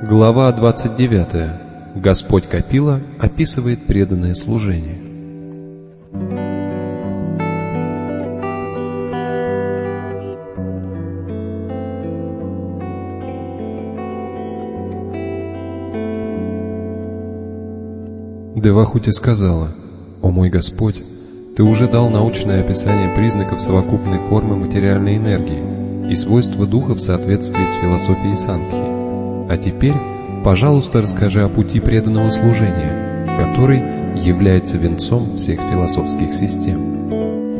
Глава 29. Господь Капила описывает преданное служение. Девахути сказала: «О мой Господь, Ты уже дал научное описание признаков совокупной формы материальной энергии и свойства духа в соответствии с философией Санкхи. А теперь, пожалуйста, расскажи о пути преданного служения, который является венцом всех философских систем».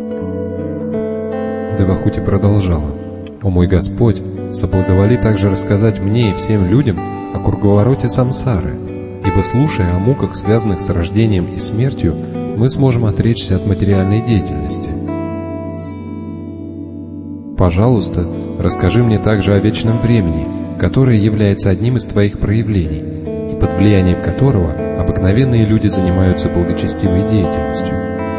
Девахути продолжала: «О мой Господь, соблаговоли также рассказать мне и всем людям о круговороте самсары, ибо, слушая о муках, связанных с рождением и смертью, мы сможем отречься от материальной деятельности. Пожалуйста, расскажи мне также о вечном времени, которое является одним из Твоих проявлений, и под влиянием которого обыкновенные люди занимаются благочестивой деятельностью.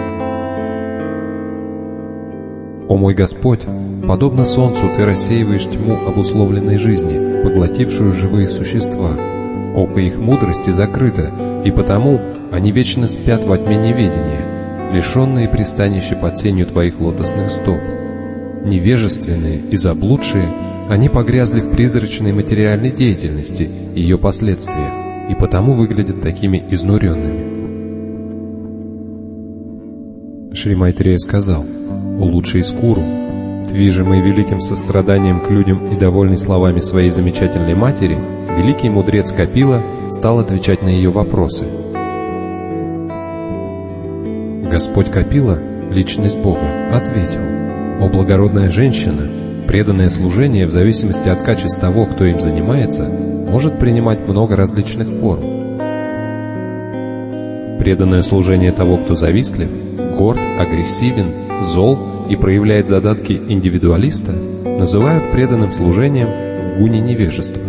О мой Господь, подобно солнцу Ты рассеиваешь тьму обусловленной жизни, поглотившую живые существа. Око их мудрости закрыто, и потому они вечно спят во тьме неведения, лишенные пристанища под сенью Твоих лотосных стоп. Невежественные и заблудшие, они погрязли в призрачной материальной деятельности и ее последствиях, и потому выглядят такими изнуренными». Шри Майтрея сказал: «О лучший Скуру, движимый великим состраданием к людям и довольный словами своей замечательной матери, великий мудрец Капила стал отвечать на ее вопросы. Господь Капила, личность Бога, ответил: «О благородная женщина, преданное служение в зависимости от качеств того, кто им занимается, может принимать много различных форм. Преданное служение того, кто завистлив, горд, агрессивен, зол и проявляет задатки индивидуалиста, называют преданным служением в гуне невежества.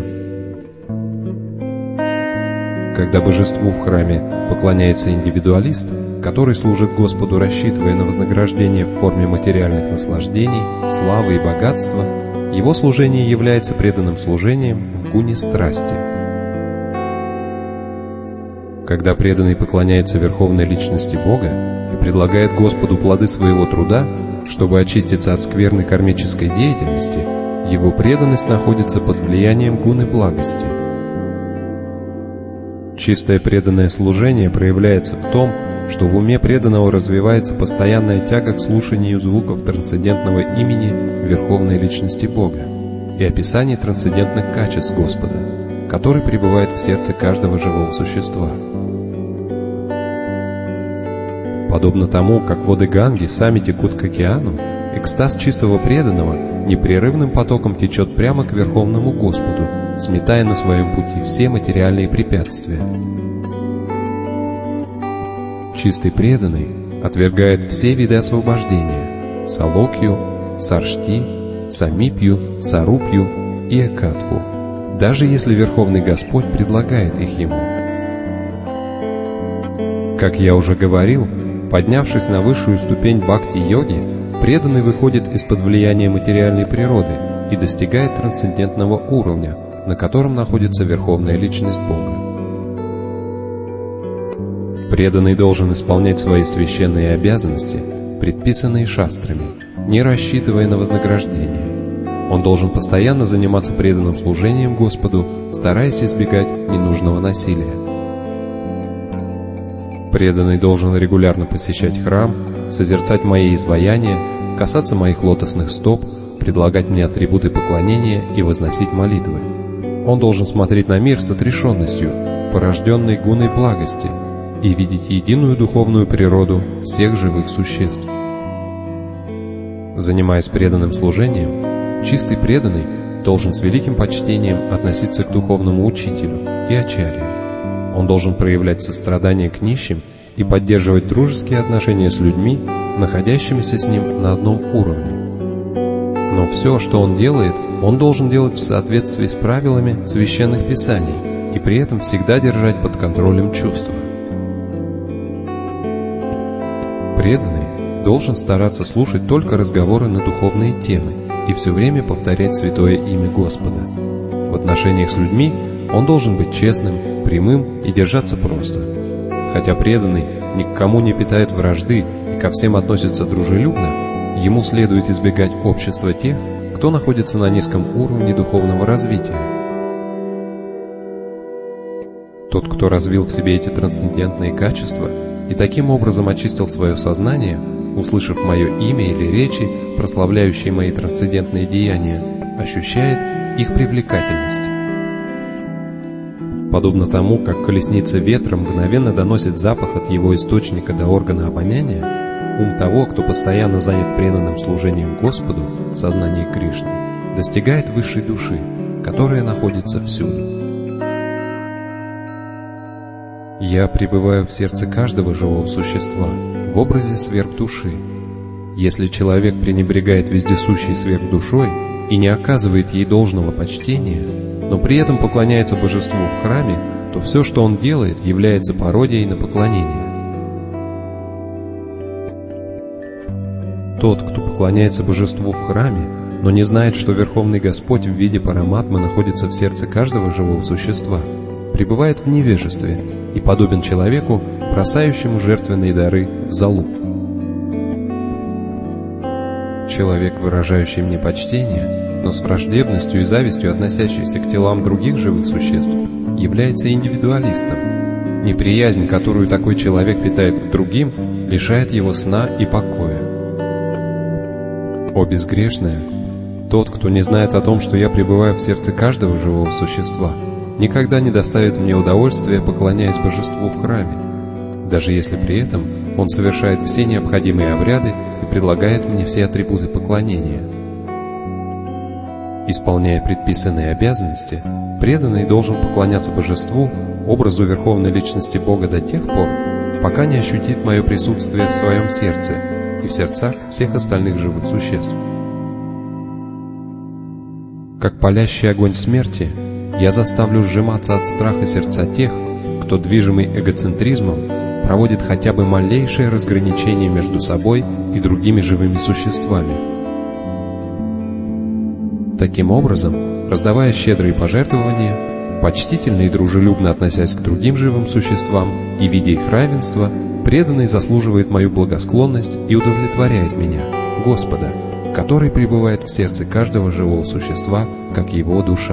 Когда божеству в храме поклоняется индивидуалист, который служит Господу, рассчитывая на вознаграждение в форме материальных наслаждений, славы и богатства, его служение является преданным служением в гуне страсти. Когда преданный поклоняется Верховной Личности Бога и предлагает Господу плоды своего труда, чтобы очиститься от скверной кармической деятельности, его преданность находится под влиянием гуны благости. Чистое преданное служение проявляется в том, что в уме преданного развивается постоянная тяга к слушанию звуков трансцендентного имени Верховной Личности Бога и описанию трансцендентных качеств Господа, который пребывает в сердце каждого живого существа. Подобно тому, как воды Ганги сами текут к океану, экстаз чистого преданного непрерывным потоком течет прямо к Верховному Господу, сметая на своем пути все материальные препятствия. Чистый преданный отвергает все виды освобождения — салокью, саршти, самипью, сарупью и экатву, даже если Верховный Господь предлагает их ему. Как я уже говорил, поднявшись на высшую ступень бхакти-йоги, преданный выходит из-под влияния материальной природы и достигает трансцендентного уровня, на котором находится Верховная Личность Бога. Преданный должен исполнять свои священные обязанности, предписанные шастрами, не рассчитывая на вознаграждение. Он должен постоянно заниматься преданным служением Господу, стараясь избегать ненужного насилия. Преданный должен регулярно посещать храм, созерцать мои изваяния, касаться моих лотосных стоп, предлагать мне атрибуты поклонения и возносить молитвы. Он должен смотреть на мир с отрешенностью, порожденной гуной благости, и видеть единую духовную природу всех живых существ. Занимаясь преданным служением, чистый преданный должен с великим почтением относиться к духовному учителю и ачарье. Он должен проявлять сострадание к нищим и поддерживать дружеские отношения с людьми, находящимися с ним на одном уровне. Но все, что он делает, он должен делать в соответствии с правилами священных писаний и при этом всегда держать под контролем чувства. Преданный должен стараться слушать только разговоры на духовные темы и все время повторять святое имя Господа. В отношениях с людьми он должен быть честным, прямым и держаться просто. Хотя преданный ни к кому не питает вражды и ко всем относится дружелюбно, ему следует избегать общества тех, кто находится на низком уровне духовного развития. Тот, кто развил в себе эти трансцендентные качества и таким образом очистил свое сознание, услышав мое имя или речи, прославляющие мои трансцендентные деяния, ощущает их привлекательность. Подобно тому, как колесница ветра мгновенно доносит запах от его источника до органа обоняния, ум того, кто постоянно занят преданным служением Господу в сознании Кришны, достигает высшей души, которая находится всюду. Я пребываю в сердце каждого живого существа в образе сверхдуши. Если человек пренебрегает вездесущей сверхдушой и не оказывает ей должного почтения, но при этом поклоняется божеству в храме, то все, что он делает, является пародией на поклонение. Тот, кто поклоняется божеству в храме, но не знает, что Верховный Господь в виде Параматмы находится в сердце каждого живого существа, пребывает в невежестве и подобен человеку, бросающему жертвенные дары в золу. Человек, выражающий мне почтение, но с враждебностью и завистью относящийся к телам других живых существ, является индивидуалистом. Неприязнь, которую такой человек питает к другим, лишает его сна и покоя. О безгрешная! Тот, кто не знает о том, что я пребываю в сердце каждого живого существа, никогда не доставит мне удовольствия, поклоняясь божеству в храме, даже если при этом он совершает все необходимые обряды и предлагает мне все атрибуты поклонения. Исполняя предписанные обязанности, преданный должен поклоняться божеству, образу Верховной Личности Бога до тех пор, пока не ощутит мое присутствие в своем сердце и в сердцах всех остальных живых существ. Как палящий огонь смерти, я заставлю сжиматься от страха сердца тех, кто, движимый эгоцентризмом, проводит хотя бы малейшее разграничение между собой и другими живыми существами. Таким образом, раздавая щедрые пожертвования, почтительно и дружелюбно относясь к другим живым существам и видя их равенство, преданный заслуживает мою благосклонность и удовлетворяет меня, Господа, который пребывает в сердце каждого живого существа, как его душа.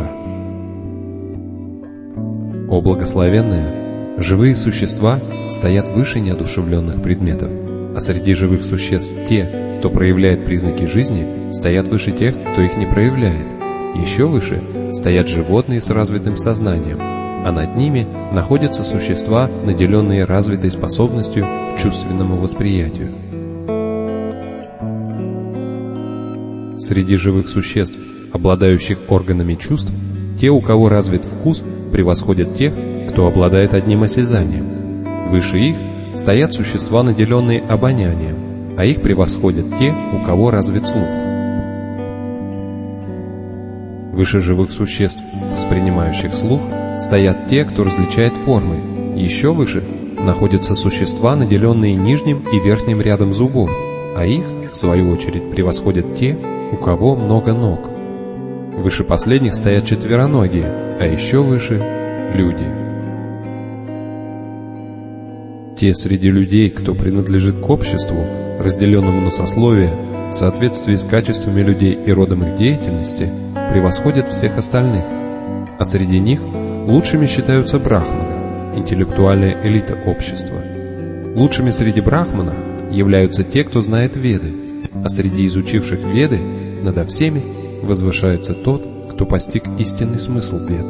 О благословенная! Живые существа стоят выше неодушевленных предметов, а среди живых существ те, кто проявляет признаки жизни, стоят выше тех, кто их не проявляет. Еще выше стоят животные с развитым сознанием, а над ними находятся существа, наделенные развитой способностью к чувственному восприятию. Среди живых существ, обладающих органами чувств, те, у кого развит вкус, превосходят тех, кто обладает одним осязанием. Выше их стоят существа, наделенные обонянием, а их превосходят те, у кого развит слух. Выше живых существ, воспринимающих слух, стоят те, кто различает формы. Еще выше находятся существа, наделенные нижним и верхним рядом зубов, а их, в свою очередь, превосходят те, у кого много ног. Выше последних стоят четвероногие, а еще выше – люди. Те среди людей, кто принадлежит к обществу, разделенному на сословия, в соответствии с качествами людей и родом их деятельности, превосходят всех остальных, а среди них лучшими считаются брахманы, интеллектуальная элита общества. Лучшими среди брахманов являются те, кто знает Веды, а среди изучивших Веды надо всеми возвышается тот, кто постиг истинный смысл Вед.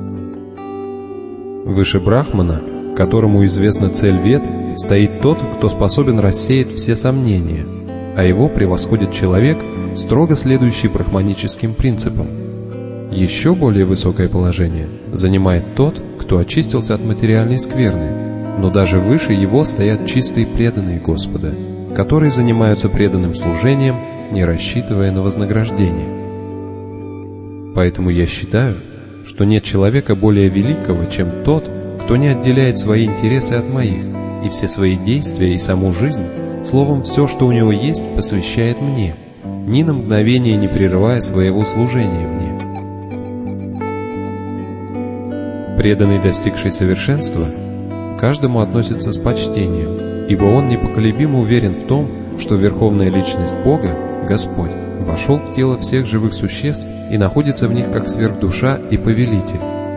Выше брахмана, которому известна цель Вед, стоит тот, кто способен рассеять все сомнения, а его превосходит человек, строго следующий брахманическим принципам. Еще более высокое положение занимает тот, кто очистился от материальной скверны, но даже выше его стоят чистые преданные Господа, которые занимаются преданным служением, не рассчитывая на вознаграждение. Поэтому я считаю, что нет человека более великого, чем тот, кто не отделяет свои интересы от моих, и все свои действия и саму жизнь, словом, все, что у него есть, посвящает мне, ни на мгновение не прерывая своего служения мне. Преданный, достигший совершенства, к каждому относится с почтением, ибо он непоколебимо уверен в том, что Верховная Личность Бога, Господь, вошел в тело всех живых существ и находится в них как сверхдуша и повелитель.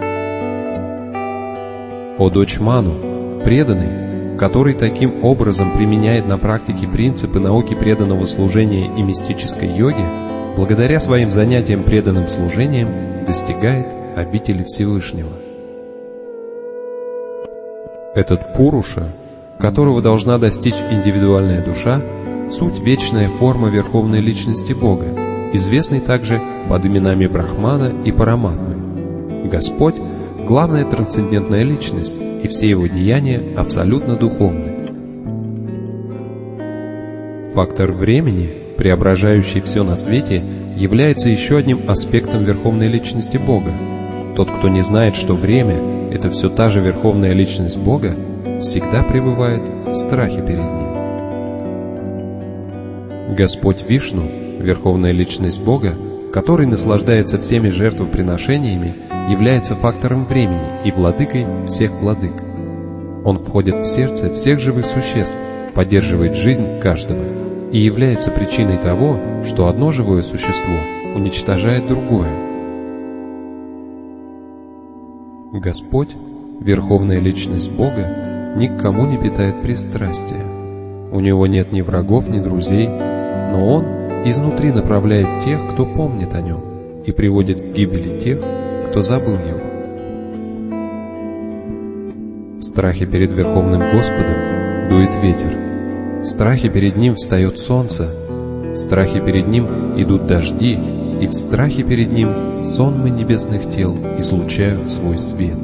О дочь Ману, преданный, который таким образом применяет на практике принципы науки преданного служения и мистической йоги, благодаря своим занятиям преданным служением достигает обители Всевышнего. Этот Пуруша, которого должна достичь индивидуальная душа, суть вечная форма Верховной Личности Бога, известный также под именами Брахмана и Параматмы. Господь — главная трансцендентная личность, и все его деяния абсолютно духовны. Фактор времени, преображающий все на свете, является еще одним аспектом Верховной Личности Бога. Тот, кто не знает, что время — это все та же Верховная Личность Бога, всегда пребывает в страхе перед ним. Господь Вишну, Верховная Личность Бога, который наслаждается всеми жертвоприношениями, является фактором времени и владыкой всех владык. Он входит в сердце всех живых существ, поддерживает жизнь каждого и является причиной того, что одно живое существо уничтожает другое. Господь, Верховная Личность Бога, ни к кому не питает пристрастия. У Него нет ни врагов, ни друзей, но Он изнутри направляет тех, кто помнит о Нем, и приводит к гибели тех, кто забыл Его. В страхе перед Верховным Господом дует ветер, в страхе перед Ним встает солнце, в страхе перед Ним идут дожди, и в страхе перед Ним сонмы небесных тел излучают свой свет.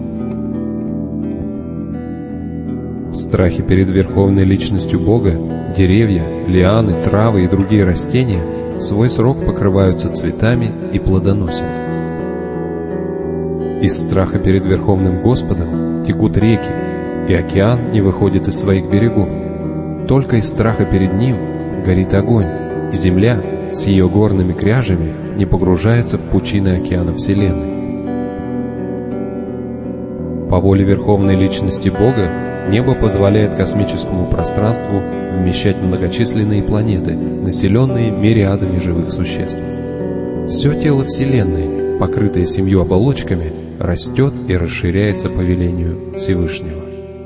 В страхе перед Верховной Личностью Бога деревья, лианы, травы и другие растения в свой срок покрываются цветами и плодоносят. Из страха перед Верховным Господом текут реки, и океан не выходит из своих берегов. Только из страха перед Ним горит огонь, и земля с ее горными кряжами не погружается в пучины океана Вселенной. По воле Верховной Личности Бога небо позволяет космическому пространству вмещать многочисленные планеты, населенные мириадами живых существ. Все тело Вселенной, покрытое 7 оболочками, растет и расширяется по велению Всевышнего.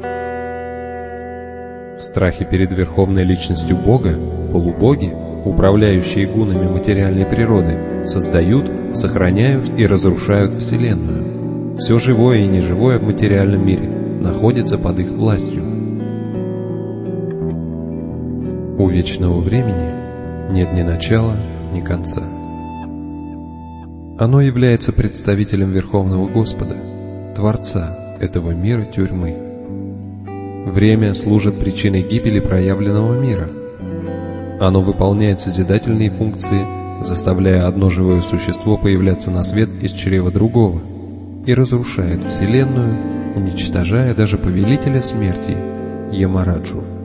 В страхе перед Верховной Личностью Бога полубоги, управляющие гунами материальной природы, создают, сохраняют и разрушают Вселенную. Все живое и неживое в материальном мире находится под их властью. У вечного времени нет ни начала, ни конца. Оно является представителем Верховного Господа, Творца этого мира тюрьмы. Время служит причиной гибели проявленного мира. Оно выполняет созидательные функции, заставляя одно живое существо появляться на свет из чрева другого, и разрушает Вселенную, уничтожая даже повелителя смерти Ямараджу.